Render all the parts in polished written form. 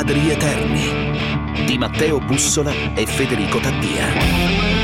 Padri Eterni di Matteo Bussola e Federico Taddia.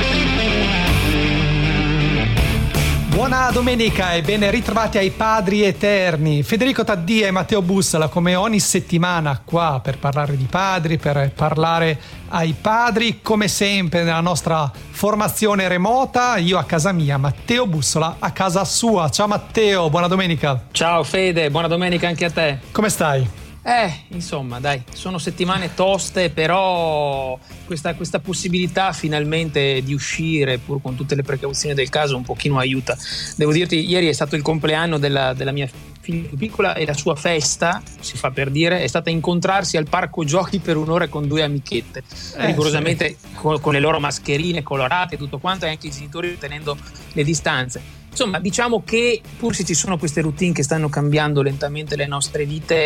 Buona domenica e ben ritrovati ai Padri Eterni. Federico Taddia e Matteo Bussola, come ogni settimana, qua per parlare di padri, per parlare ai padri, come sempre nella nostra formazione remota, io a casa mia, Matteo Bussola a casa sua. Ciao Matteo, buona domenica. Ciao Fede, buona domenica anche a te. Come stai? Insomma, dai, sono settimane toste, però questa possibilità finalmente di uscire, pur con tutte le precauzioni del caso, un pochino aiuta. Devo dirti, ieri è stato il compleanno della mia figlia più piccola e la sua festa, si fa per dire, è stata incontrarsi al parco giochi per un'ora con due amichette, rigorosamente sì, con le loro mascherine colorate e tutto quanto, e anche i genitori tenendo le distanze. Insomma, diciamo che pur se ci sono queste routine che stanno cambiando lentamente le nostre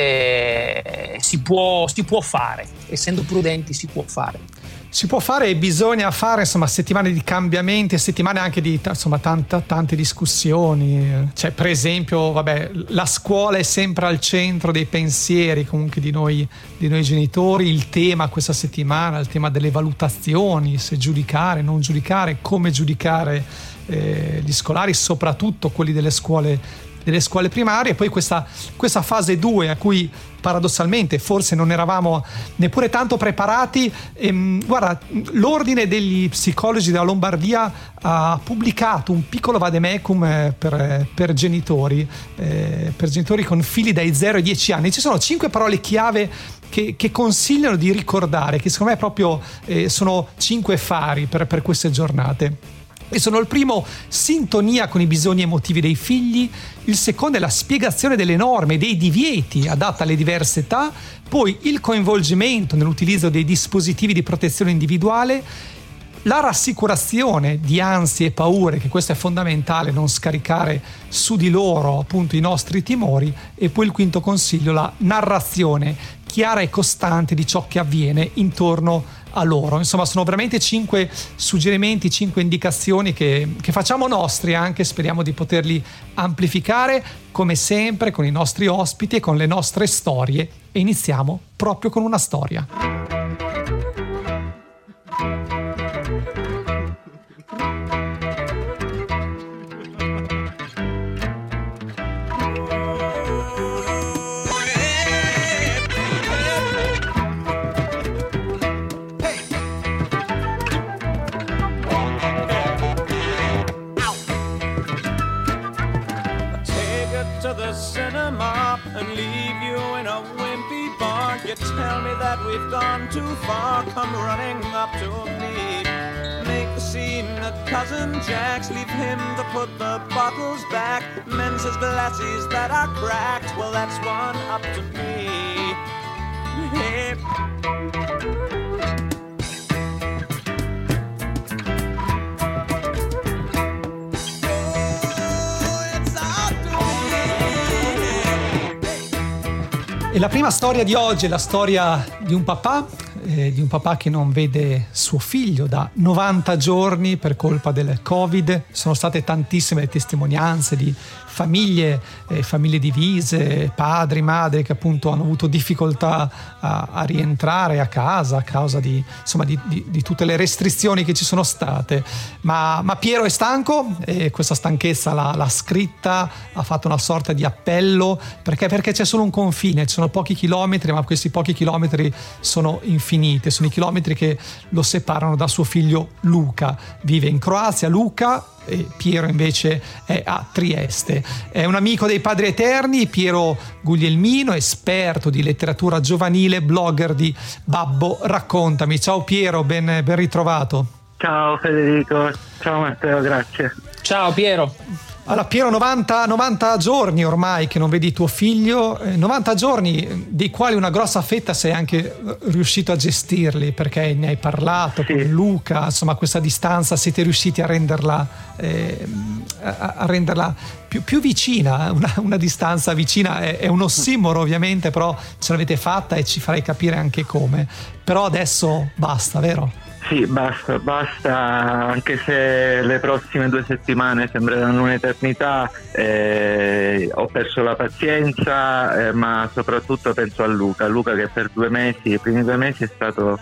vite, si può fare, essendo prudenti si può fare. Si può fare e bisogna fare, insomma, settimane di cambiamenti, settimane anche di, insomma, tante discussioni. Cioè, per esempio, la scuola è sempre al centro dei pensieri comunque di noi genitori. Il tema questa settimana, il tema delle valutazioni, se giudicare, non giudicare, come giudicare gli scolari, soprattutto quelli delle scuole primarie. E poi questa fase 2 a cui paradossalmente forse non eravamo neppure tanto preparati. Guarda, l'Ordine degli Psicologi della Lombardia ha pubblicato un piccolo vademecum per genitori con figli dai 0 ai 10 anni. Ci sono 5 parole chiave che consigliano di ricordare, che secondo me proprio sono 5 fari per queste giornate. E sono il primo: sintonia con i bisogni emotivi dei figli. Il secondo è la spiegazione delle norme, dei divieti adatta alle diverse età. Poi il coinvolgimento nell'utilizzo dei dispositivi di protezione individuale, la rassicurazione di ansie e paure, che questo è fondamentale, non scaricare su di loro appunto i nostri timori. E poi il quinto consiglio, la narrazione chiara e costante di ciò che avviene intorno a loro. Insomma, sono veramente 5 suggerimenti, 5 indicazioni che facciamo nostri, anche speriamo di poterli amplificare come sempre con i nostri ospiti e con le nostre storie. E iniziamo proprio con una storia. Tell me that we've gone too far, come running up to me. Make the scene at Cousin Jack's, leave him to put the bottles back. Mends his glasses that are cracked, well that's one up to me. Hey. E la prima storia di oggi è la storia di un papà che non vede suo figlio da 90 giorni per colpa del Covid. Sono state tantissime le testimonianze di famiglie divise, padri, madri che appunto hanno avuto difficoltà a rientrare a casa a causa di tutte le restrizioni che ci sono state. Ma Piero è stanco e questa stanchezza l'ha scritta, ha fatto una sorta di appello, perché c'è solo un confine, ci sono pochi chilometri, ma questi pochi chilometri sono infiniti, sono i chilometri che lo separano da suo figlio Luca. Vive in Croazia Luca, e Piero invece è a Trieste. È un amico dei Padri Eterni, Piero Guglielmino, esperto di letteratura giovanile, blogger di Babbo Raccontami. Ciao Piero, ben ritrovato. Ciao Federico, ciao Matteo, grazie. Ciao Piero. Allora Piero, 90 giorni ormai che non vedi tuo figlio, 90 giorni dei quali una grossa fetta sei anche riuscito a gestirli, perché ne hai parlato con Luca, insomma questa distanza siete riusciti a renderla più vicina, una distanza vicina, è un ossimoro ovviamente, però ce l'avete fatta e ci farai capire anche come. Però adesso basta, vero? Sì, basta, anche se le prossime 2 settimane sembreranno un'eternità, ho perso la pazienza, ma soprattutto penso a Luca che per 2 mesi, i primi 2 mesi è stato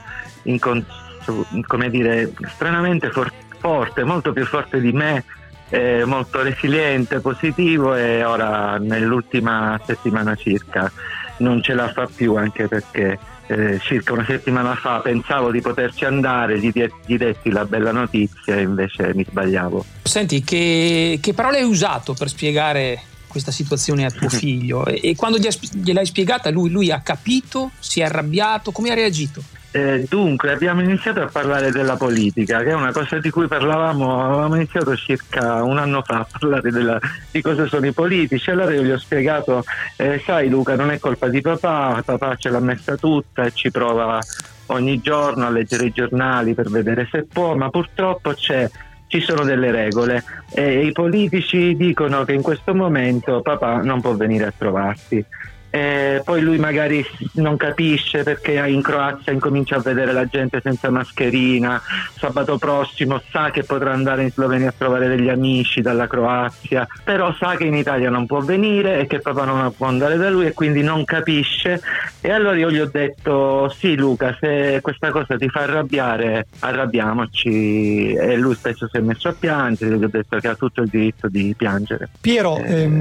come dire, stranamente forte, molto più forte di me, molto resiliente, positivo, e ora nell'ultima settimana circa non ce la fa più, anche perché circa una settimana fa pensavo di poterci andare, gli detti la bella notizia e invece mi sbagliavo. Senti, che parole hai usato per spiegare questa situazione a tuo figlio? E quando gliel'hai spiegata lui ha capito, si è arrabbiato, come ha reagito? Dunque abbiamo iniziato a parlare della politica, che è una cosa di cui avevamo iniziato circa un anno fa a parlare di cosa sono i politici. Allora io gli ho spiegato, sai Luca, non è colpa di papà ce l'ha messa tutta e ci prova ogni giorno a leggere i giornali per vedere se può, ma purtroppo ci sono delle regole e i politici dicono che in questo momento papà non può venire a trovarti. Poi lui magari non capisce perché in Croazia incomincia a vedere la gente senza mascherina, sabato prossimo sa che potrà andare in Slovenia a trovare degli amici dalla Croazia, però sa che in Italia non può venire e che papà non può andare da lui e quindi non capisce. E allora io gli ho detto: sì Luca, se questa cosa ti fa arrabbiare, arrabbiamoci. E lui spesso si è messo a piangere, gli ho detto che ha tutto il diritto di piangere. Piero,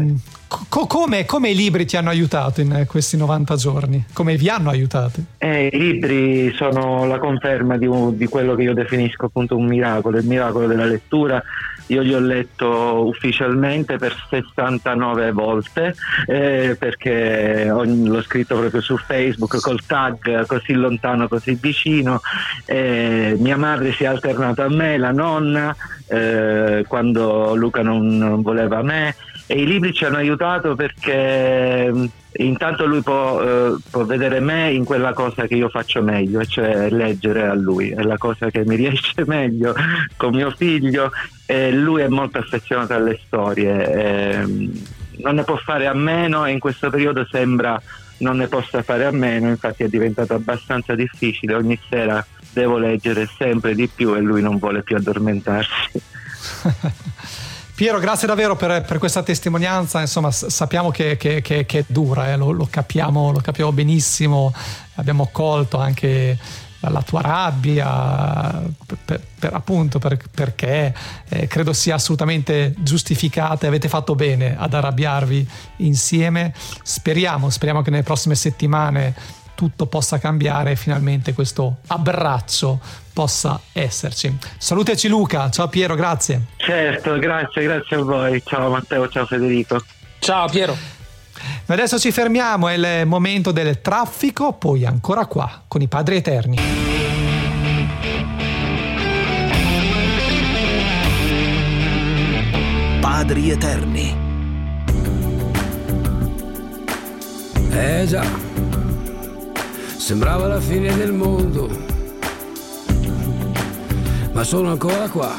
come i libri ti hanno aiutato in questi 90 giorni? Come vi hanno aiutato? I libri sono la conferma di quello che io definisco appunto un miracolo, il miracolo della lettura. Io li ho letto ufficialmente per 69 volte, perché l'ho scritto proprio su Facebook col tag Così lontano così vicino. Mia madre si è alternata a me, la nonna, quando Luca non voleva me, e i libri ci hanno aiutato perché intanto lui può vedere me in quella cosa che io faccio meglio, cioè leggere a lui, è la cosa che mi riesce meglio con mio figlio, e lui è molto affezionato alle storie, non ne può fare a meno, e in questo periodo sembra non ne possa fare a meno, infatti è diventato abbastanza difficile, ogni sera devo leggere sempre di più e lui non vuole più addormentarsi. Piero, grazie davvero per questa testimonianza, insomma sappiamo che è dura, lo capiamo benissimo, abbiamo colto anche la tua rabbia perché credo sia assolutamente giustificata e avete fatto bene ad arrabbiarvi insieme. Speriamo che nelle prossime settimane tutto possa cambiare e finalmente questo abbraccio possa esserci. Salutaci Luca, ciao Piero, grazie. Certo, grazie a voi, ciao Matteo, ciao Federico. Ciao Piero. Noi adesso ci fermiamo, è il momento del traffico, poi ancora qua con i Padri Eterni. Padri Eterni. Già, sembrava la fine del mondo, ma sono ancora qua.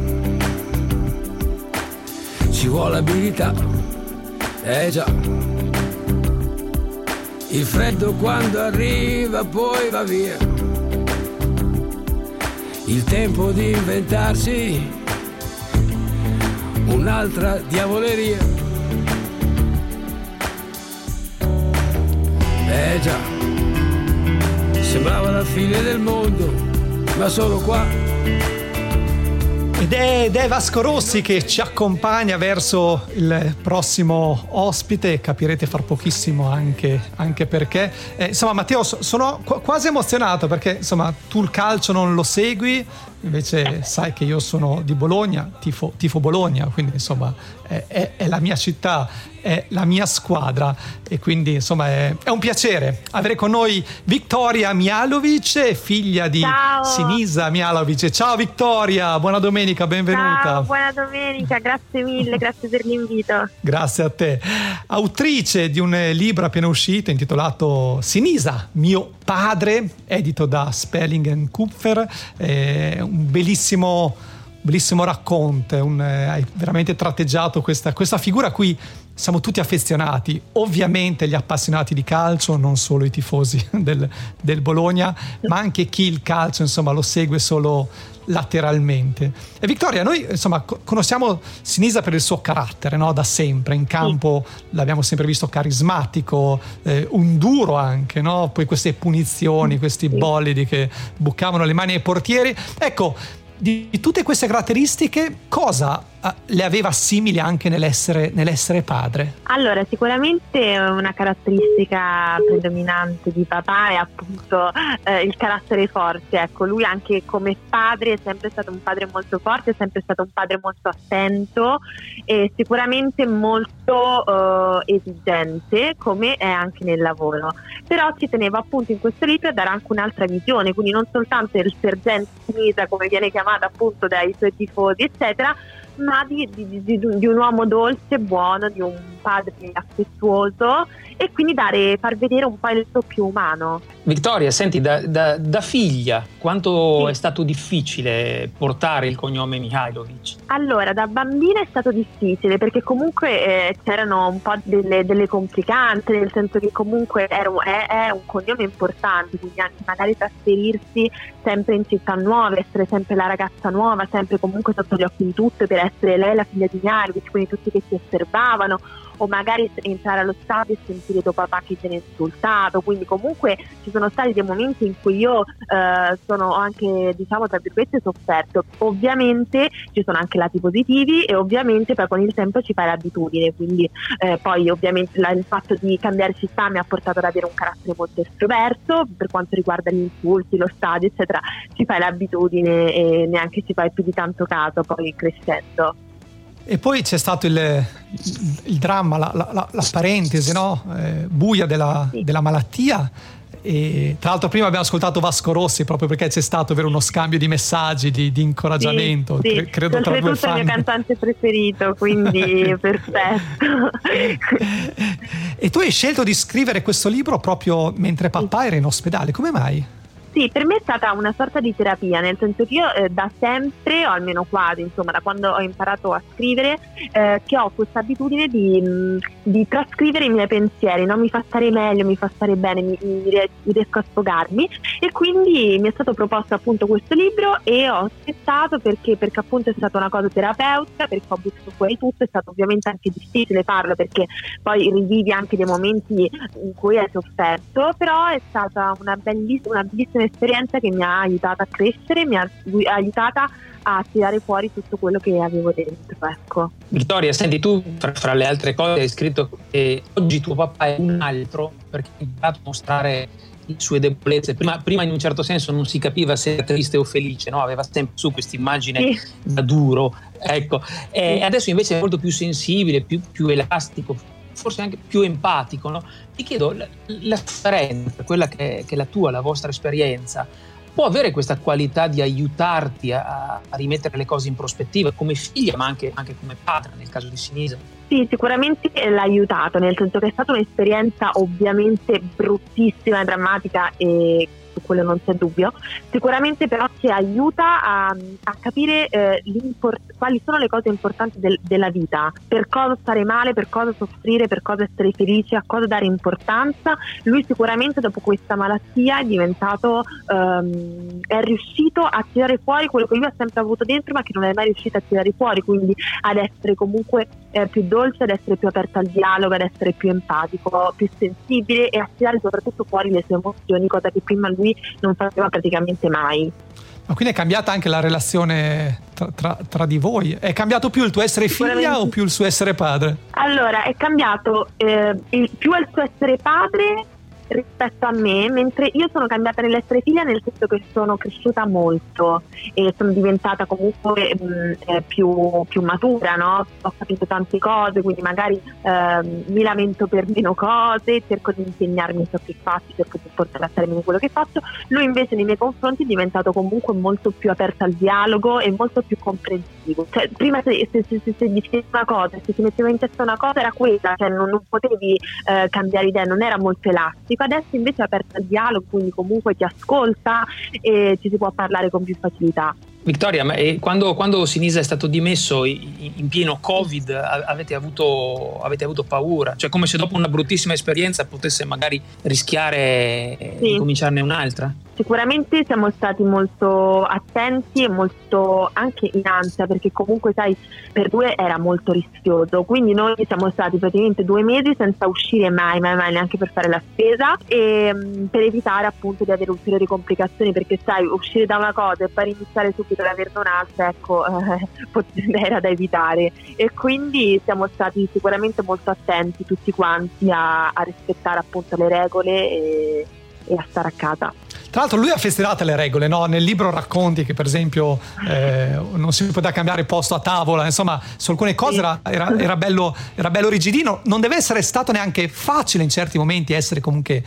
Ci vuole abilità, già. Il freddo quando arriva poi va via. Il tempo di inventarsi un'altra diavoleria. Già, sembrava la fine del mondo, ma sono qua. Ed è Vasco Rossi che ci accompagna verso il prossimo ospite, capirete fra pochissimo anche perché. Insomma Matteo, sono quasi emozionato perché insomma tu il calcio non lo segui, invece sai che io sono di Bologna, tifo Bologna, quindi insomma è la mia città, è la mia squadra, e quindi insomma è un piacere avere con noi Viktorija Mijalović, figlia di Sinisa Mijalović. Ciao Viktorija, buona domenica, benvenuta. Ciao, buona domenica, grazie mille, grazie per l'invito. Grazie a te. Autrice di un libro appena uscito intitolato Sinisa, mio padre, edito da Spelling & Kupfer, un bellissimo bellissimo racconto, hai veramente tratteggiato questa figura a cui siamo tutti affezionati, ovviamente gli appassionati di calcio, non solo i tifosi del Bologna, ma anche chi il calcio insomma lo segue solo lateralmente. E Vittoria, noi insomma conosciamo Sinisa per il suo carattere, no? Da sempre in campo l'abbiamo sempre visto carismatico, un duro anche, no? Poi queste punizioni, questi bolidi che bucavano le mani ai portieri. Ecco, di tutte queste caratteristiche, cosa le aveva simili anche nell'essere padre? Allora, sicuramente una caratteristica predominante di papà è appunto il carattere forte. Ecco, lui anche come padre è sempre stato un padre molto forte, è sempre stato un padre molto attento e sicuramente molto esigente, come è anche nel lavoro. Però ci teneva appunto in questo libro a dare anche un'altra visione, quindi non soltanto il sergente Sinisa, come viene chiamato appunto dai suoi tifosi eccetera, ma di un uomo dolce, buono, di un padre affettuoso, e quindi far vedere un po' il suo più umano. Vittoria, senti, da figlia, quanto è stato difficile portare il cognome Mihajlović? Allora, da bambina è stato difficile perché comunque c'erano un po' delle complicanze, nel senso che comunque è un cognome importante, quindi anche magari trasferirsi sempre in città nuova, essere sempre la ragazza nuova, sempre comunque sotto gli occhi di tutte per essere lei la figlia di Mihajlović, quindi tutti che si osservavano, o magari entrare allo stadio e sentire tuo papà che viene insultato. Quindi comunque ci sono stati dei momenti in cui io sono anche, diciamo tra virgolette, sofferto. Ovviamente ci sono anche lati positivi e ovviamente poi con il tempo ci fai l'abitudine, quindi poi ovviamente il fatto di cambiare città mi ha portato ad avere un carattere molto estroverso. Per quanto riguarda gli insulti, lo stadio eccetera, ci fai l'abitudine e neanche ci fai più di tanto caso poi crescendo. E poi c'è stato il dramma, la parentesi, no? Buia della malattia. E tra l'altro prima abbiamo ascoltato Vasco Rossi proprio perché c'è stato uno scambio di messaggi di incoraggiamento, sì. Credo tra due fan. È il mio cantante preferito, quindi perfetto. E tu hai scelto di scrivere questo libro proprio mentre papà era in ospedale, come mai? Sì, per me è stata una sorta di terapia, nel senso che io da sempre, o almeno quasi, insomma, da quando ho imparato a scrivere, che ho questa abitudine di trascrivere i miei pensieri, no? Mi fa stare meglio, mi fa stare bene, mi riesco a sfogarmi, e quindi mi è stato proposto appunto questo libro e ho accettato perché appunto è stata una cosa terapeutica, perché ho buttato fuori tutto. È stato ovviamente anche difficile farlo perché poi rivivi anche dei momenti in cui hai sofferto, però è stata una bellissima esperienza che mi ha aiutata a crescere, mi ha aiutata a tirare fuori tutto quello che avevo dentro, ecco. Vittoria, senti, tu fra le altre cose hai scritto che oggi tuo papà è un altro perché ha imparato a mostrare le sue debolezze. Prima in un certo senso non si capiva se era triste o felice, no? Aveva sempre su questa immagine da duro, ecco. E adesso invece è molto più sensibile, più elastico, forse anche più empatico, no? Ti chiedo, la sofferenza, quella che è la tua, la vostra esperienza, può avere questa qualità di aiutarti a rimettere le cose in prospettiva come figlia, ma anche come padre, nel caso di Sinisa? Sì, sicuramente l'ha aiutato, nel senso che è stata un'esperienza ovviamente bruttissima e drammatica, e su quello non c'è dubbio. Sicuramente però ci aiuta a capire quali sono le cose importanti della vita, per cosa stare male, per cosa soffrire, per cosa essere felice, a cosa dare importanza. Lui sicuramente dopo questa malattia è diventato è riuscito a tirare fuori quello che lui ha sempre avuto dentro ma che non è mai riuscito a tirare fuori, quindi ad essere comunque più dolce, ad essere più aperto al dialogo, ad essere più empatico, più sensibile e a tirare soprattutto fuori le sue emozioni, cosa che prima lui non faceva praticamente mai. Ma quindi è cambiata anche la relazione tra di voi? È cambiato più il tuo essere figlia o più il suo essere padre? Allora, è cambiato più il suo essere padre rispetto a me, mentre io sono cambiata nell'essere figlia, nel senso che sono cresciuta molto e sono diventata comunque più matura, no? Ho capito tante cose, quindi magari mi lamento per meno cose, cerco di impegnarmi in ciò che faccio, cerco di portare a termine quello che faccio. Lui invece nei miei confronti è diventato comunque molto più aperto al dialogo e molto più comprensivo. Cioè, prima se dicevi una cosa, se ti metteva in testa una cosa era quella, cioè non potevi cambiare idea, non era molto elastico. Adesso invece è aperto al dialogo, quindi comunque ti ascolta e ci si può parlare con più facilità. Vittoria, ma quando Sinisa è stato dimesso in pieno Covid avete avuto paura? Cioè, come se dopo una bruttissima esperienza potesse magari rischiare di cominciarne un'altra? Sicuramente siamo stati molto attenti e molto anche in ansia, perché comunque sai, per 2 era molto rischioso, quindi noi siamo stati praticamente 2 mesi senza uscire mai neanche per fare la spesa, e per evitare appunto di avere ulteriori complicazioni, perché sai, uscire da una cosa e poi iniziare subito ad averne un'altra, ecco, era da evitare, e quindi siamo stati sicuramente molto attenti tutti quanti a rispettare appunto le regole e a stare a casa. Tra l'altro lui ha festejato le regole, no? Nel libro racconti che per esempio non si poteva cambiare posto a tavola, insomma su alcune cose era bello rigidino. Non deve essere stato neanche facile in certi momenti essere comunque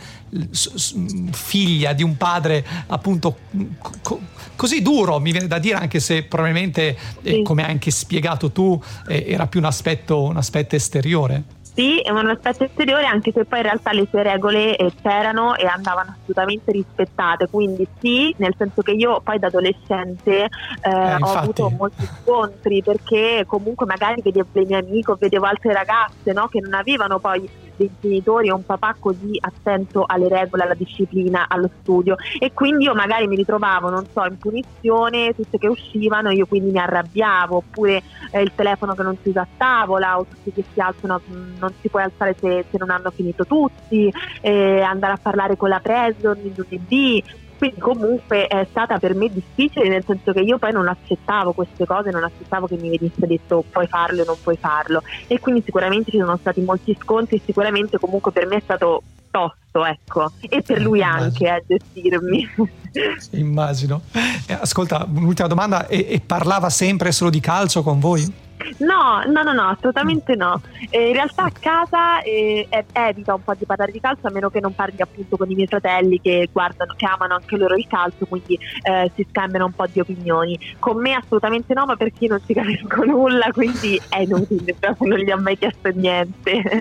figlia di un padre appunto così duro, mi viene da dire, anche se probabilmente come hai anche spiegato tu era più un aspetto esteriore. Sì, è un aspetto esteriore, anche se poi in realtà le sue regole c'erano e andavano assolutamente rispettate, quindi sì, nel senso che io poi da adolescente ho avuto molti scontri, perché comunque magari vedevo le mie amiche o vedevo altre ragazze, no, che non avevano poi dei genitori o un papà così attento alle regole, alla disciplina, allo studio, e quindi io magari mi ritrovavo, non so, in punizione tutte che uscivano, io quindi mi arrabbiavo, oppure il telefono che non si usa a tavola, o tutti che si alzano, non si può alzare se non hanno finito tutti, andare a parlare con la Preson il lunedì. Quindi comunque è stata per me difficile, nel senso che io poi non accettavo queste cose, non accettavo che mi venisse detto puoi farlo o non puoi farlo, e quindi sicuramente ci sono stati molti scontri, sicuramente comunque per me è stato tosto, ecco, e per lui anche a gestirmi. Immagino. Ascolta, un'ultima domanda, e parlava sempre solo di calcio con voi? No, assolutamente no. In realtà a casa evita un po' di parlare di calcio, a meno che non parli appunto con i miei fratelli che amano anche loro il calcio, quindi si scambiano un po' di opinioni. Con me assolutamente no, ma perché io non ci capisco nulla, quindi è inutile, proprio non gli ho mai chiesto niente.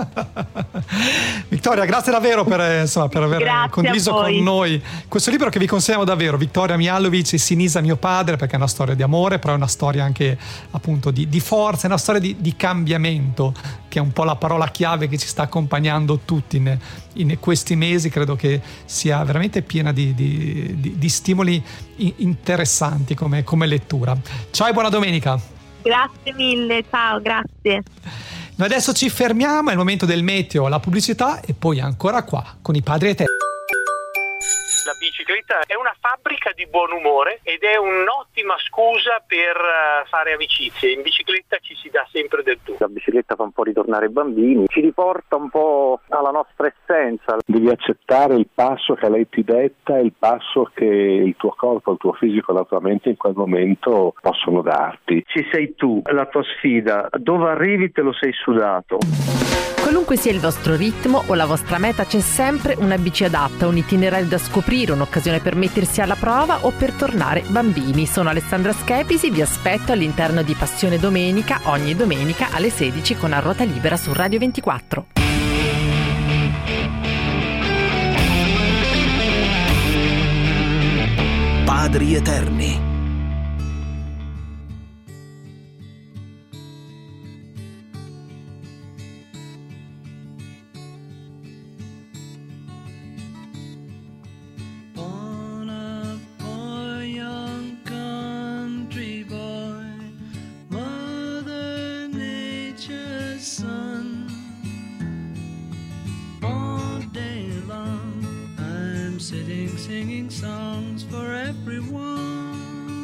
Vittoria, grazie davvero per aver condiviso con noi questo libro che vi consigliamo davvero, Vittoria Mialovic e Sinisa mio padre, perché è una storia di amore, però è una storia anche appunto di forza, è una storia di cambiamento, che è un po' la parola chiave che ci sta accompagnando tutti in questi mesi. Credo che sia veramente piena di stimoli interessanti come lettura. Ciao e buona domenica. Grazie mille, ciao, grazie. Noi adesso ci fermiamo, è il momento del meteo, la pubblicità, e poi ancora qua con i padri eterni. La bicicletta è una fabbrica di buon umore ed è un'ottima scusa per fare amicizie. In bicicletta ci si dà sempre del tu. La bicicletta fa un po' ritornare i bambini, ci riporta un po' alla nostra essenza. Devi accettare il passo che lei ti detta e il passo che il tuo corpo, il tuo fisico e la tua mente in quel momento possono darti. Ci sei tu, la tua sfida. Dove arrivi te lo sei sudato. Qualunque sia il vostro ritmo o la vostra meta, c'è sempre una bici adatta, un itinerario da scoprire, un'occasione per mettersi alla prova o per tornare bambini. Sono Alessandra Schepisi, vi aspetto all'interno di Passione Domenica, ogni domenica alle 16 con A Ruota Libera su Radio 24. Padri eterni. Singing songs for everyone.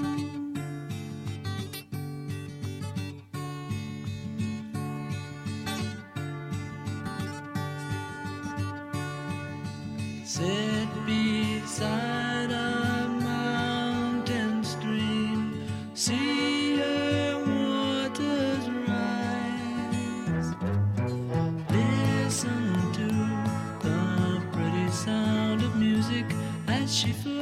Sit beside a mountain stream, see her waters rise. Listen to the pretty sound of music as she flies.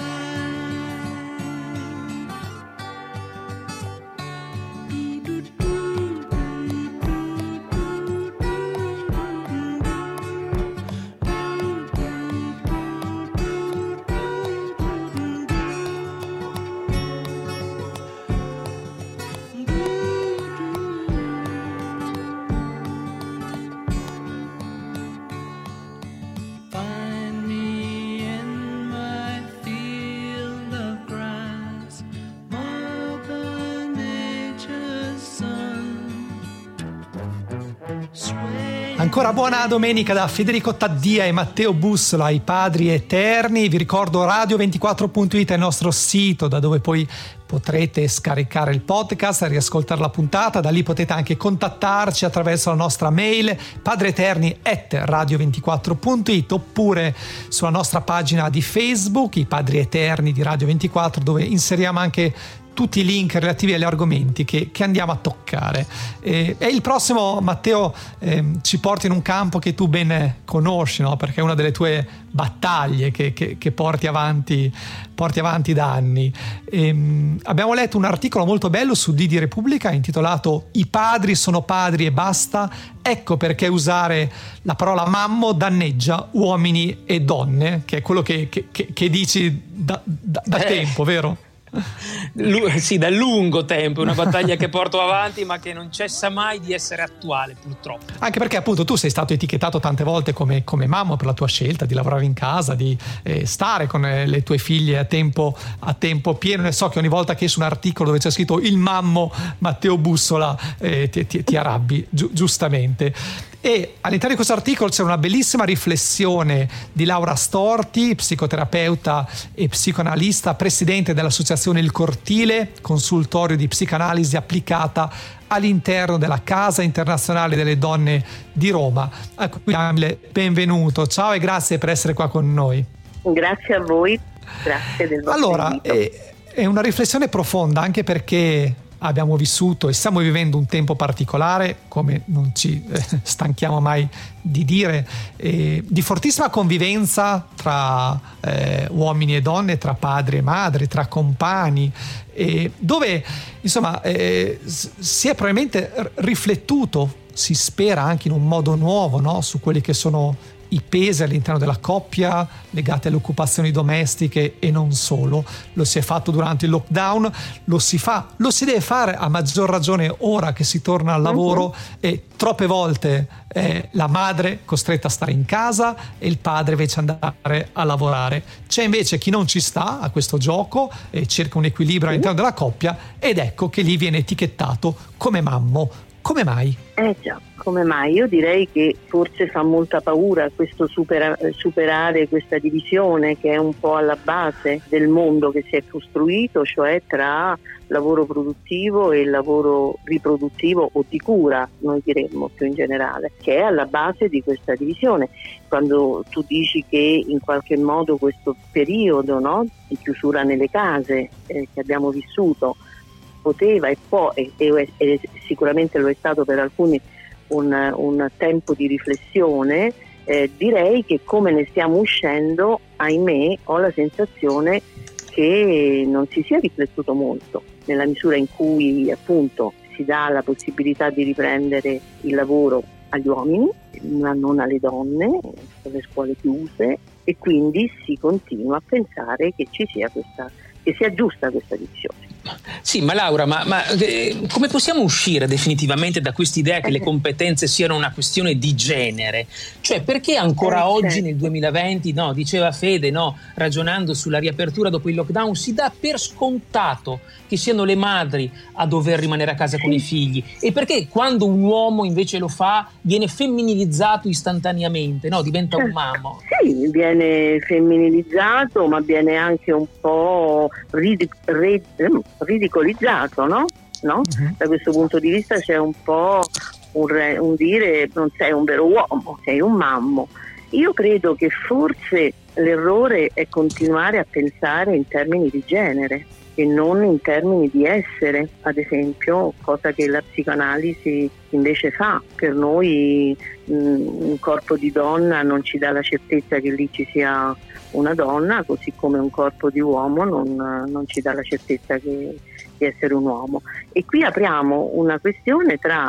Ancora buona domenica da Federico Taddia e Matteo Bussola, i padri eterni. Vi ricordo radio24.it è il nostro sito da dove poi potrete scaricare il podcast, riascoltare la puntata. Da lì potete anche contattarci attraverso la nostra mail padreeterni@radio24.it oppure sulla nostra pagina di Facebook, i Padri Eterni di Radio 24, dove inseriamo anche tutti i link relativi agli argomenti che andiamo a toccare. E il prossimo, Matteo, ci porti in un campo che tu ben conosci, no? Perché è una delle tue battaglie che porti avanti da anni. Abbiamo letto un articolo molto bello su Didi Repubblica intitolato "I padri sono padri e basta, ecco perché usare la parola mammo danneggia uomini e donne", che è quello che dici da tempo, vero? Sì, da lungo tempo, è una battaglia che porto avanti ma che non cessa mai di essere attuale, purtroppo. Anche perché appunto tu sei stato etichettato tante volte come mamma per la tua scelta di lavorare in casa, di stare con le tue figlie a tempo pieno. E so che ogni volta che esce un articolo dove c'è scritto "il mammo Matteo Bussola" ti arrabbi, giustamente. E all'interno di questo articolo c'è una bellissima riflessione di Laura Storti, psicoterapeuta e psicoanalista, presidente dell'associazione Il Cortile, consultorio di psicanalisi applicata all'interno della Casa Internazionale delle Donne di Roma. Benvenuto, ciao e grazie per essere qua con noi. Grazie a voi, grazie del vostro invito. È una riflessione profonda, anche perché abbiamo vissuto e stiamo vivendo un tempo particolare, come non ci stanchiamo mai di dire, di fortissima convivenza tra uomini e donne, tra padri e madri, tra compagni, dove insomma si è probabilmente riflettuto, si spera anche in un modo nuovo, no? Su quelli che sono i pesi all'interno della coppia legati alle occupazioni domestiche e non solo. Lo si è fatto durante il lockdown, lo si deve fare a maggior ragione ora che si torna al lavoro, e troppe volte la madre costretta a stare in casa e il padre invece andare a lavorare. C'è invece chi non ci sta a questo gioco e cerca un equilibrio all'interno della coppia, ed ecco che lì viene etichettato come mammo. Come mai? Già, come mai? Io direi che forse fa molta paura questo superare questa divisione che è un po' alla base del mondo che si è costruito, cioè tra lavoro produttivo e lavoro riproduttivo o di cura, noi diremmo più in generale, che è alla base di questa divisione. Quando tu dici che in qualche modo questo periodo, no, di chiusura nelle case che abbiamo vissuto poteva e può e sicuramente lo è stato per alcuni un tempo di riflessione, direi che come ne stiamo uscendo, ahimè, ho la sensazione che non si sia riflettuto molto, nella misura in cui appunto si dà la possibilità di riprendere il lavoro agli uomini ma non alle donne, con le scuole chiuse, e quindi si continua a pensare che ci sia che sia giusta questa divisione. Sì, ma Laura, ma come possiamo uscire definitivamente da quest'idea che le competenze siano una questione di genere? Cioè, perché ancora oggi nel 2020, no, diceva Fede, no, ragionando sulla riapertura dopo il lockdown, si dà per scontato che siano le madri a dover rimanere a casa con i figli? E perché quando un uomo invece lo fa viene femminilizzato istantaneamente, no? Diventa un mammo. Sì, viene femminilizzato, ma viene anche un po' ridicolizzato, no? Da questo punto di vista c'è un po' un dire non sei un vero uomo, sei un mammo. Io credo che forse l'errore è continuare a pensare in termini di genere e non in termini di essere, ad esempio, cosa che la psicoanalisi invece fa. Per noi un corpo di donna non ci dà la certezza che lì ci sia una donna, così come un corpo di uomo non ci dà la certezza di essere un uomo. E qui apriamo una questione tra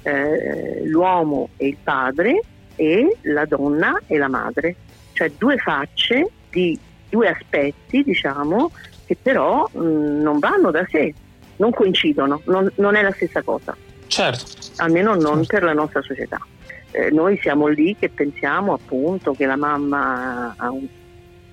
l'uomo e il padre e la donna e la madre, cioè due facce di due aspetti, diciamo, che però non vanno da sé, non coincidono, non è la stessa cosa. Certo. Almeno non per la nostra società. Noi siamo lì che pensiamo appunto che la mamma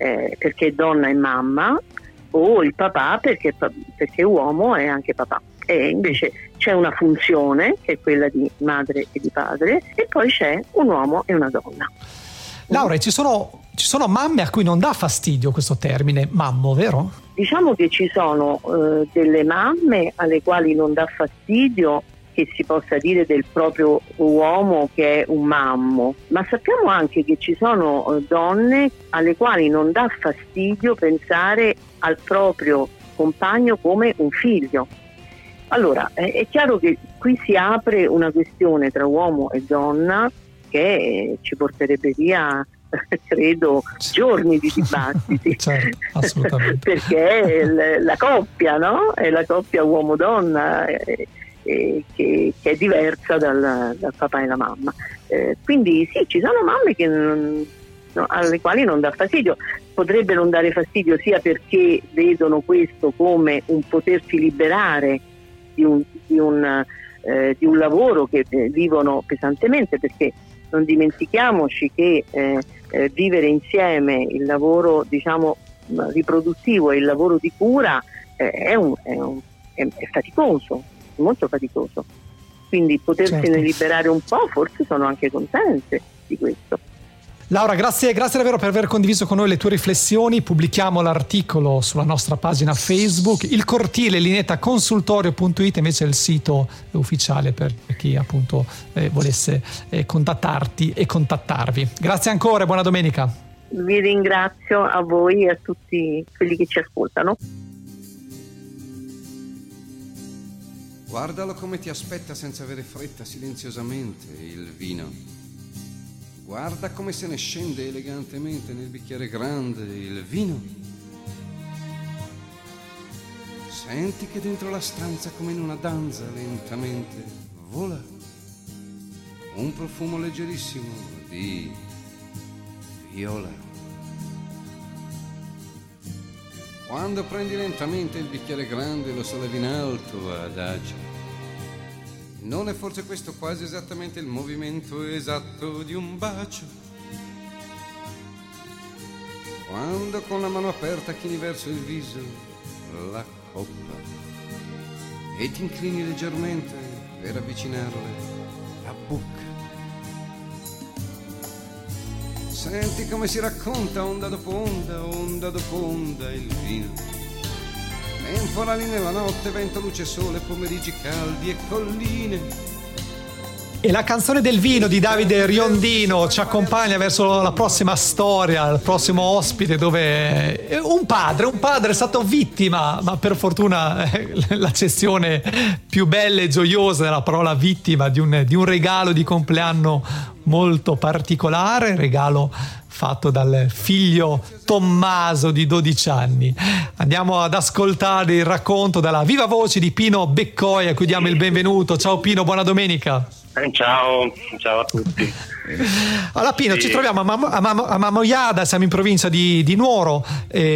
perché donna è mamma, o il papà perché uomo è anche papà. invece c'è una funzione che è quella di madre e di padre, e poi c'è un uomo e una donna. Laura, ci sono mamme a cui non dà fastidio questo termine mammo, vero? Diciamo che ci sono delle mamme alle quali non dà fastidio che si possa dire del proprio uomo che è un mammo, ma sappiamo anche che ci sono donne alle quali non dà fastidio pensare al proprio compagno come un figlio. Allora, è chiaro che qui si apre una questione tra uomo e donna che ci porterebbe via, credo, giorni di dibattiti. Certo, assolutamente. Perché è la coppia, no? È la coppia uomo-donna che è diversa dal papà e la mamma. Quindi sì, ci sono mamme alle quali non dà fastidio. Potrebbe non dare fastidio sia perché vedono questo come un potersi liberare di un lavoro che vivono pesantemente, perché non dimentichiamoci che vivere insieme il lavoro, diciamo, riproduttivo e il lavoro di cura è faticoso, molto faticoso. Quindi potersene liberare un po', forse sono anche contente di questo. Laura, grazie davvero per aver condiviso con noi le tue riflessioni. Pubblichiamo l'articolo sulla nostra pagina Facebook. Il cortile linettaconsultorio.it invece è il sito ufficiale per chi appunto volesse contattarti e contattarvi. Grazie ancora e buona domenica. Vi ringrazio a voi e a tutti quelli che ci ascoltano. Guardalo come ti aspetta senza avere fretta, silenziosamente, il vino. Guarda come se ne scende elegantemente nel bicchiere grande il vino. Senti che dentro la stanza, come in una danza, lentamente vola un profumo leggerissimo di viola. Quando prendi lentamente il bicchiere grande e lo sollevi in alto adagio, non è forse questo quasi esattamente il movimento esatto di un bacio? Quando con la mano aperta chini verso il viso la coppa e ti inclini leggermente per avvicinarle a bocca. Senti come si racconta onda dopo onda il vino. Temporali nella notte, vento, luce, sole, pomeriggi caldi e colline. E la canzone del vino di Davide Riondino ci accompagna verso la prossima storia, il prossimo ospite, dove un padre è stato vittima, ma per fortuna l'accezione più bella e gioiosa della parola vittima, di un regalo di compleanno molto particolare, regalo fatto dal figlio Tommaso di 12 anni. Andiamo ad ascoltare il racconto dalla viva voce di Pino Beccoi, a cui diamo il benvenuto. Ciao Pino, buona domenica. Ciao a tutti. Allora Pino, ci troviamo a Mamoiada, siamo in provincia di Nuoro.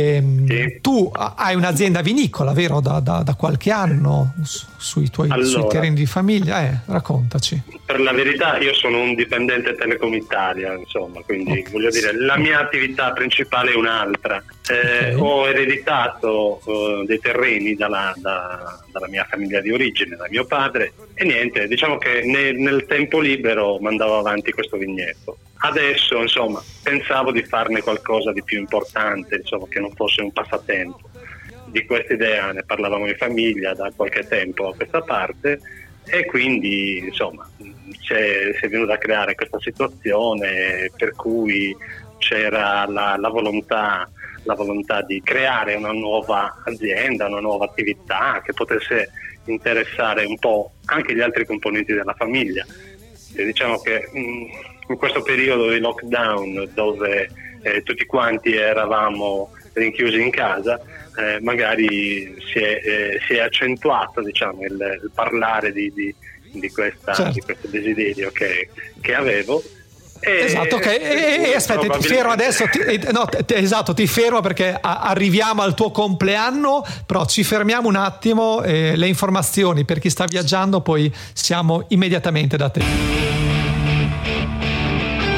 Tu hai un'azienda vinicola, vero? Da qualche anno sui terreni di famiglia. Raccontaci. Per la verità io sono un dipendente Telecom Italia, insomma, quindi voglio dire, la mia attività principale è un'altra. Ho ereditato dei terreni dalla mia famiglia di origine, da mio padre, e niente, diciamo che nel tempo libero mandavo avanti questo vigneto. Adesso, insomma, pensavo di farne qualcosa di più importante, insomma, che non fosse un passatempo. Di questa idea ne parlavamo in famiglia da qualche tempo a questa parte, e quindi, insomma, si è venuta a creare questa situazione per cui c'era la volontà di creare una nuova azienda, una nuova attività che potesse interessare un po' anche gli altri componenti della famiglia. E diciamo che in questo periodo di lockdown, dove tutti quanti eravamo rinchiusi in casa, magari si è accentuato, diciamo, il parlare di questo desiderio che avevo. Esatto, ok. Aspetta, ti fermo adesso. Ti fermo perché arriviamo al tuo compleanno, però ci fermiamo un attimo. Le informazioni per chi sta viaggiando, poi siamo immediatamente da te.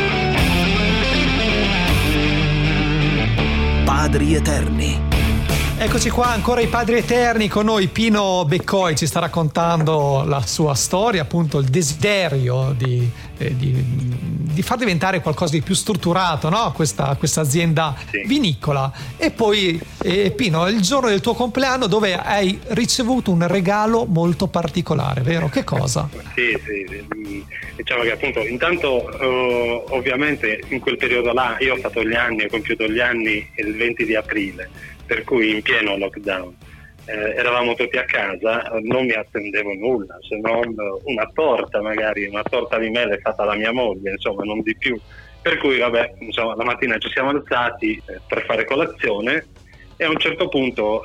Padri eterni. Eccoci qua, ancora i Padri Eterni con noi. Pino Beccoi ci sta raccontando la sua storia, appunto il desiderio di far diventare qualcosa di più strutturato, no? questa azienda vinicola. E poi Pino, il giorno del tuo compleanno dove hai ricevuto un regalo molto particolare, vero? Che cosa? Sì, diciamo che appunto intanto ovviamente in quel periodo là io ho compiuto gli anni il 20 di aprile, per cui in pieno lockdown. Eravamo tutti a casa, non mi attendevo nulla, se non una torta magari, una torta di mele fatta da mia moglie, insomma, non di più. Per cui vabbè, insomma, la mattina ci siamo alzati per fare colazione e a un certo punto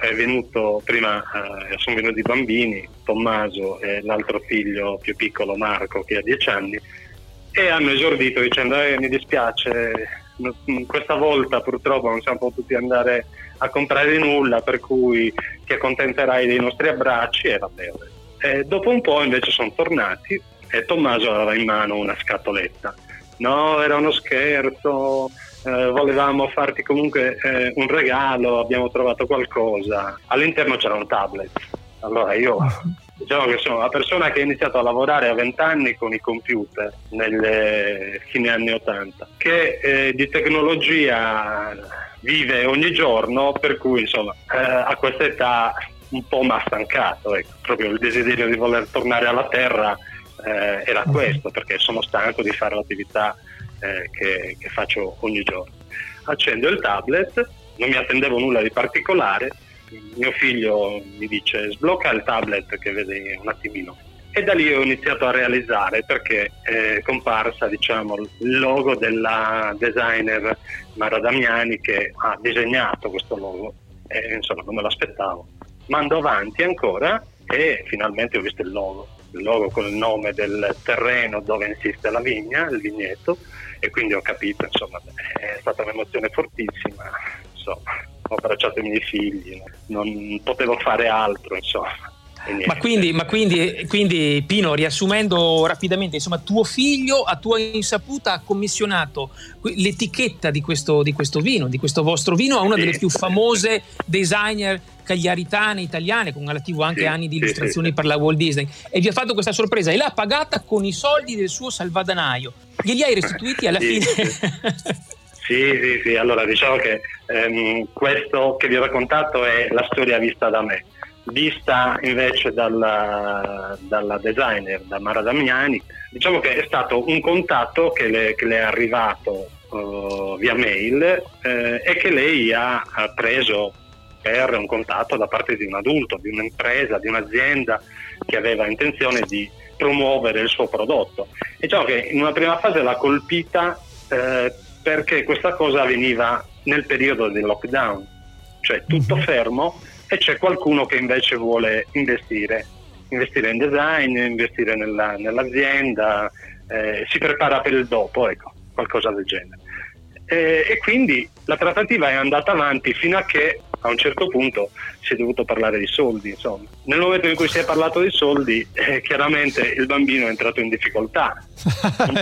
sono venuti i bambini, Tommaso e l'altro figlio più piccolo Marco che ha 10 anni, e hanno esordito dicendo mi dispiace, questa volta purtroppo non siamo potuti andare a comprare nulla, per cui ti accontenterai dei nostri abbracci e va bene. Dopo un po' invece sono tornati e Tommaso aveva in mano una scatoletta. No, era uno scherzo, volevamo farti comunque un regalo, abbiamo trovato qualcosa. All'interno c'era un tablet. Allora io diciamo che sono una persona che ha iniziato a lavorare a 20 anni con i computer nelle fine anni 80, che di tecnologia vive ogni giorno, per cui insomma a questa età un po' mi ha stancato, ecco. Proprio il desiderio di voler tornare alla terra era questo, perché sono stanco di fare l'attività che faccio ogni giorno. Accendo il tablet, non mi attendevo nulla di particolare, mio figlio mi dice sblocca il tablet che vedi un attimino, e da lì ho iniziato a realizzare, perché è comparsa diciamo il logo della designer Mara Damiani che ha disegnato questo logo, e insomma non me l'aspettavo. Mando avanti ancora e finalmente ho visto il logo con il nome del terreno dove insiste la vigna, il vigneto, e quindi ho capito, insomma, è stata un'emozione fortissima, insomma, ho abbracciato i miei figli, non potevo fare altro, insomma. Ma quindi Pino, riassumendo rapidamente, insomma, tuo figlio a tua insaputa ha commissionato l'etichetta di questo vino, di questo vostro vino, a una delle più famose designer cagliaritane italiane, con relativo anche anni di illustrazioni per la Walt Disney, e vi ha fatto questa sorpresa e l'ha pagata con i soldi del suo salvadanaio. Glieli hai restituiti alla fine? Sì, allora diciamo che questo che vi ho raccontato è la storia vista da me. Vista invece dalla designer, da Mara Damiani, diciamo che è stato un contatto che le è arrivato via mail e che lei ha preso per un contatto da parte di un adulto, di un'impresa, di un'azienda che aveva intenzione di promuovere il suo prodotto. E diciamo che in una prima fase l'ha colpita perché questa cosa avveniva nel periodo del lockdown, cioè tutto fermo, e c'è qualcuno che invece vuole investire in design, investire nell'azienda, si prepara per il dopo, ecco, qualcosa del genere. E quindi la trattativa è andata avanti fino a che a un certo punto si è dovuto parlare di soldi, insomma. Nel momento in cui si è parlato di soldi, chiaramente il bambino è entrato in difficoltà. Un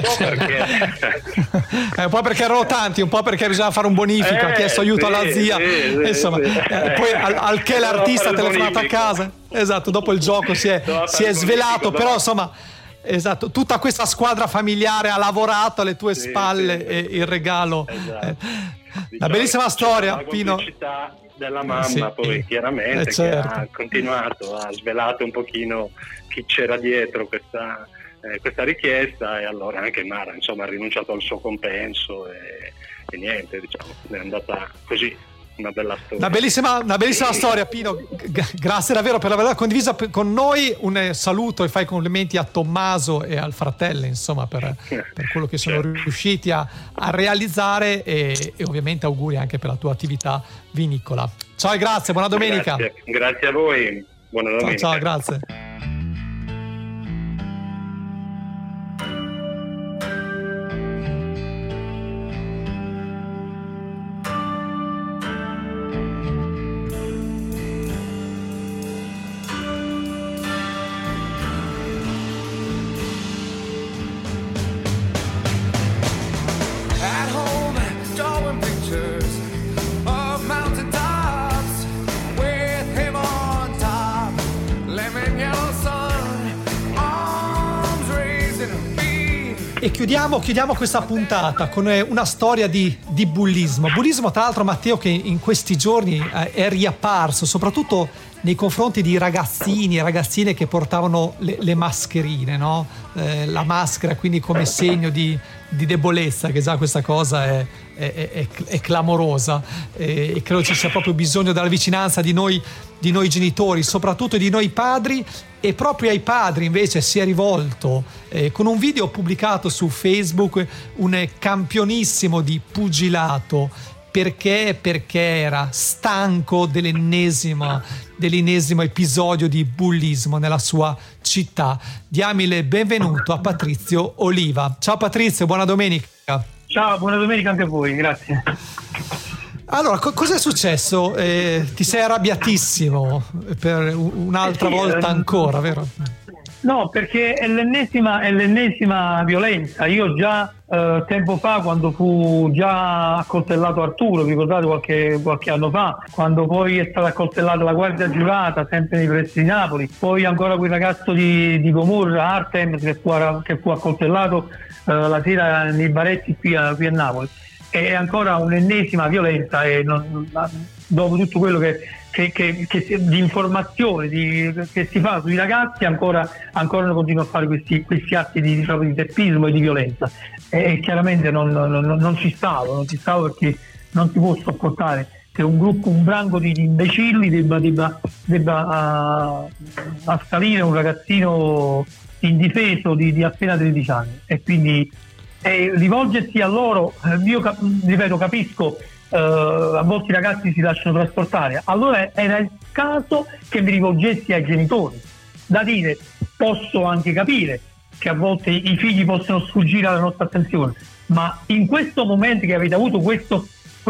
po' perché erano tanti, un po' perché bisogna fare un bonifico, ha chiesto aiuto alla zia, insomma. Poi al che l'artista ha telefonato a casa. Esatto, dopo il gioco si è svelato, però insomma. Esatto, tutta questa squadra familiare ha lavorato alle tue spalle e il regalo. Esatto. Una bellissima storia, Pino. Della mamma poi chiaramente certo. Che ha continuato, ha svelato un pochino chi c'era dietro questa richiesta, e allora anche Mara insomma ha rinunciato al suo compenso e niente, diciamo, è andata così. Una bella storia. Una bellissima storia, Pino. Grazie davvero per averla condivisa con noi. Un saluto e fai complimenti a Tommaso e al fratello, insomma, per quello che sono riusciti a realizzare, e ovviamente auguri anche per la tua attività vinicola. Ciao e grazie, buona domenica. Grazie a voi, buona domenica. Ciao, grazie. At home, drawing pictures of mountain tops. E chiudiamo questa puntata con una storia di bullismo. Bullismo, tra l'altro, Matteo, che in questi giorni è riapparso, soprattutto nei confronti di ragazzini e ragazzine che portavano le mascherine, no? La maschera quindi come segno di debolezza, che già questa cosa è clamorosa, e credo ci sia proprio bisogno della vicinanza di noi genitori, soprattutto di noi padri. E proprio ai padri invece si è rivolto con un video pubblicato su Facebook un campionissimo di pugilato, perché era stanco dell'ennesimo episodio di bullismo nella sua città. Diamo il benvenuto a Patrizio Oliva. Ciao Patrizio, buona domenica. Ciao, buona domenica anche a voi, grazie. Allora, cos'è successo? Ti sei arrabbiatissimo per un'altra volta ancora, vero? No, perché è l'ennesima violenza. Io già tempo fa, quando fu già accoltellato Arturo, vi ricordate qualche anno fa, quando poi è stata accoltellata la guardia giurata sempre nei pressi di Napoli, poi ancora quel ragazzo di Gomorra, Artem, che fu accoltellato la sera nei baretti qui a Napoli. È ancora un'ennesima violenza, e dopo tutto quello che di informazione che si fa sui ragazzi, ancora non continua a fare questi atti di teppismo e di violenza, e chiaramente non ci stavo perché non si può sopportare che un branco di imbecilli debba assalire un ragazzino indifeso di appena 13 anni, e quindi rivolgersi a loro, io ripeto, capisco, a volte i ragazzi si lasciano trasportare, allora era il caso che mi rivolgessi ai genitori. Da dire, posso anche capire che a volte i figli possono sfuggire alla nostra attenzione, ma in questo momento che avete avuto questo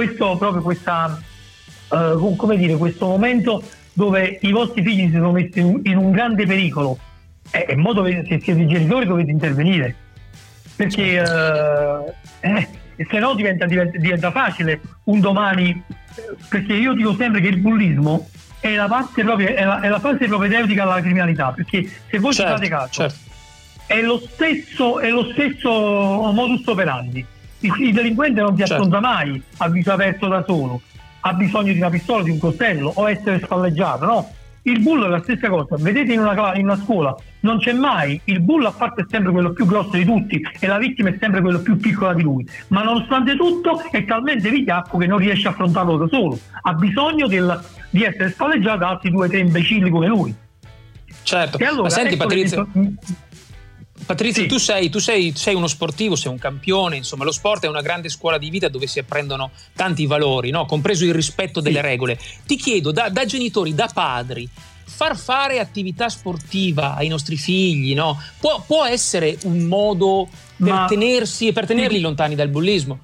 momento dove i vostri figli si sono messi in un grande pericolo, in modo che se siete genitori dovete intervenire, perché se no diventa facile un domani, perché io dico sempre che il bullismo è la fase propedeutica alla criminalità, perché se voi ci fate caso, è lo stesso modus operandi. Il delinquente non si affronta mai a viso aperto da solo, ha bisogno di una pistola, di un coltello o essere spalleggiato, no? Il bullo è la stessa cosa. Vedete in una scuola non c'è mai il bullo, a parte è sempre quello più grosso di tutti e la vittima è sempre quello più piccola di lui, ma nonostante tutto è talmente vigliacco che non riesce a affrontarlo da solo, ha bisogno di essere spalleggiato da altri 2 o 3 imbecilli come lui. Certo. E allora, ma senti, Patrizio, sì. tu sei uno sportivo, sei un campione, insomma lo sport è una grande scuola di vita dove si apprendono tanti valori, no? Compreso il rispetto delle regole. Ti chiedo, da genitori, da padri, far fare attività sportiva ai nostri figli, no? Può essere un modo per tenerli lontani dal bullismo?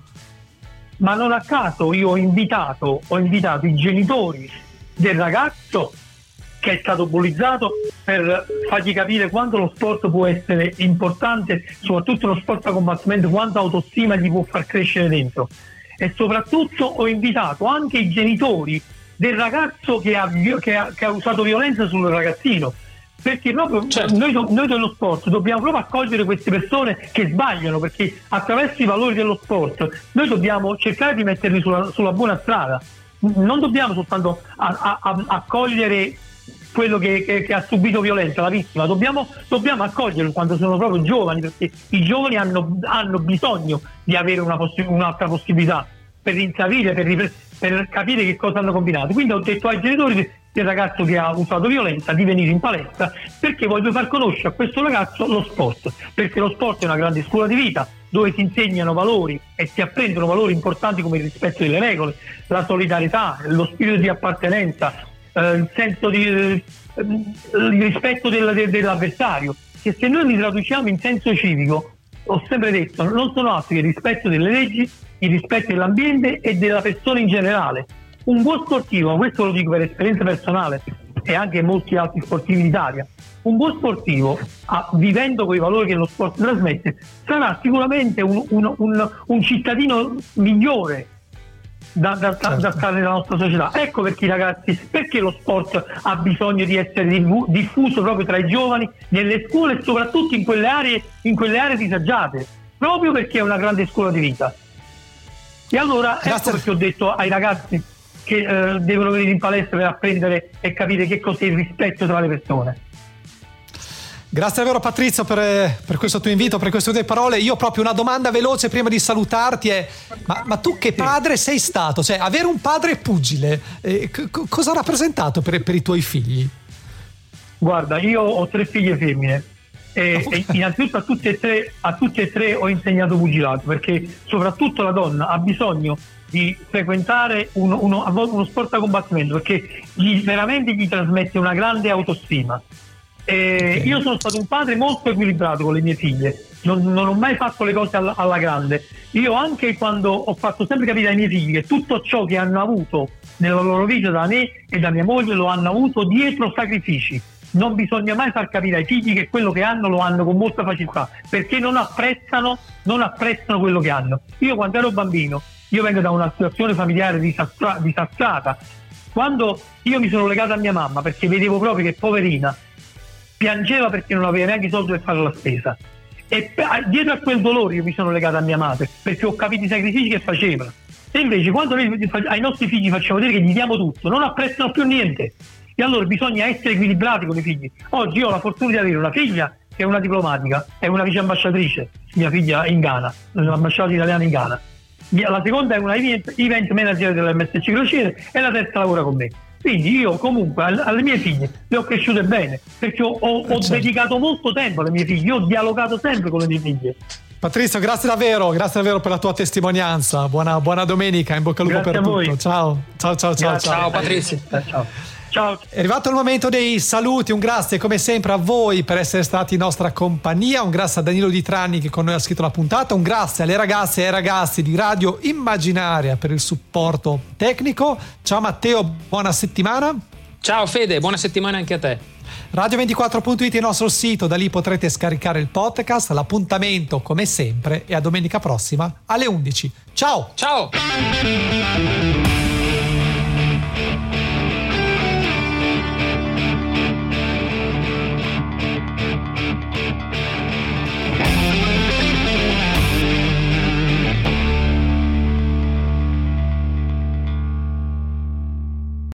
Ma non a caso io ho invitato i genitori del ragazzo che è stato bullizzato, per fargli capire quanto lo sport può essere importante, soprattutto lo sport a combattimento, quanta autostima gli può far crescere dentro. E soprattutto ho invitato anche i genitori del ragazzo che ha usato violenza sul ragazzino, perché proprio noi dello sport dobbiamo proprio accogliere queste persone che sbagliano, perché attraverso i valori dello sport noi dobbiamo cercare di metterli sulla buona strada. Non dobbiamo soltanto accogliere quello che ha subito violenza, la vittima, dobbiamo accoglierlo quando sono proprio giovani, perché i giovani hanno bisogno di avere un'altra possibilità per rinsavire, per capire che cosa hanno combinato. Quindi ho detto ai genitori del ragazzo che ha usato violenza di venire in palestra, perché voglio far conoscere a questo ragazzo lo sport, perché lo sport è una grande scuola di vita dove si insegnano valori e si apprendono valori importanti come il rispetto delle regole, la solidarietà, lo spirito di appartenenza, il senso il rispetto dell'avversario, che se noi li traduciamo in senso civico, ho sempre detto, non sono altri che il rispetto delle leggi, il rispetto dell'ambiente e della persona in generale. Un buon sportivo, questo lo dico per esperienza personale e anche molti altri sportivi in Italia, un buon sportivo, vivendo quei valori che lo sport trasmette, sarà sicuramente un cittadino migliore da stare nella nostra società. Ecco perché i ragazzi, perché lo sport ha bisogno di essere diffuso proprio tra i giovani, nelle scuole e soprattutto in quelle aree disagiate, proprio perché è una grande scuola di vita. E allora ecco perché ho detto ai ragazzi che devono venire in palestra per apprendere e capire che cos'è il rispetto tra le persone. Grazie davvero Patrizio per questo tuo invito, per queste tue parole. Io proprio una domanda veloce prima di salutarti è: ma tu che padre sei stato? Cioè, avere un padre pugile, cosa ha rappresentato per i tuoi figli? Guarda, io ho 3 figlie femmine e innanzitutto a tutte e tre ho insegnato pugilato, perché soprattutto la donna ha bisogno di frequentare uno sport da combattimento, perché veramente gli trasmette una grande autostima. Io sono stato un padre molto equilibrato con le mie figlie, non ho mai fatto le cose alla grande. Io anche quando ho fatto sempre capire ai miei figli che tutto ciò che hanno avuto nella loro vita da me e da mia moglie lo hanno avuto dietro sacrifici. Non bisogna mai far capire ai figli che quello che hanno lo hanno con molta facilità, perché non apprezzano quello che hanno. Io quando ero bambino, io vengo da una situazione familiare disastrata. Quando io mi sono legato a mia mamma, perché vedevo proprio che poverina piangeva perché non aveva neanche i soldi per fare la spesa, e dietro a quel dolore io mi sono legato a mia madre, perché ho capito i sacrifici che faceva. E invece quando noi ai nostri figli facciamo vedere che gli diamo tutto, non apprezzano più niente. E allora bisogna essere equilibrati con i figli. Oggi io ho la fortuna di avere una figlia che è una diplomatica, è una vice ambasciatrice, mia figlia in Ghana, l'ambasciata italiana in Ghana. La seconda è una event manager dell'MSC Crociere e la terza lavora con me. Quindi io comunque alle mie figlie le ho cresciute bene, perché ho dedicato molto tempo alle mie figlie, io ho dialogato sempre con le mie figlie. Patrizio, grazie davvero per la tua testimonianza. Buona domenica, in bocca al lupo per tutto. Ciao Patrizio. Ciao. È arrivato il momento dei saluti. Un grazie come sempre a voi per essere stati in nostra compagnia. Un grazie a Danilo Di Tranni che con noi ha scritto la puntata. Un grazie alle ragazze e ai ragazzi di Radio Immaginaria per il supporto tecnico. Ciao Matteo, buona settimana. Ciao Fede, buona settimana anche a te. Radio24.it è il nostro sito, da lì potrete scaricare il podcast. L'appuntamento come sempre è a domenica prossima alle 11. Ciao.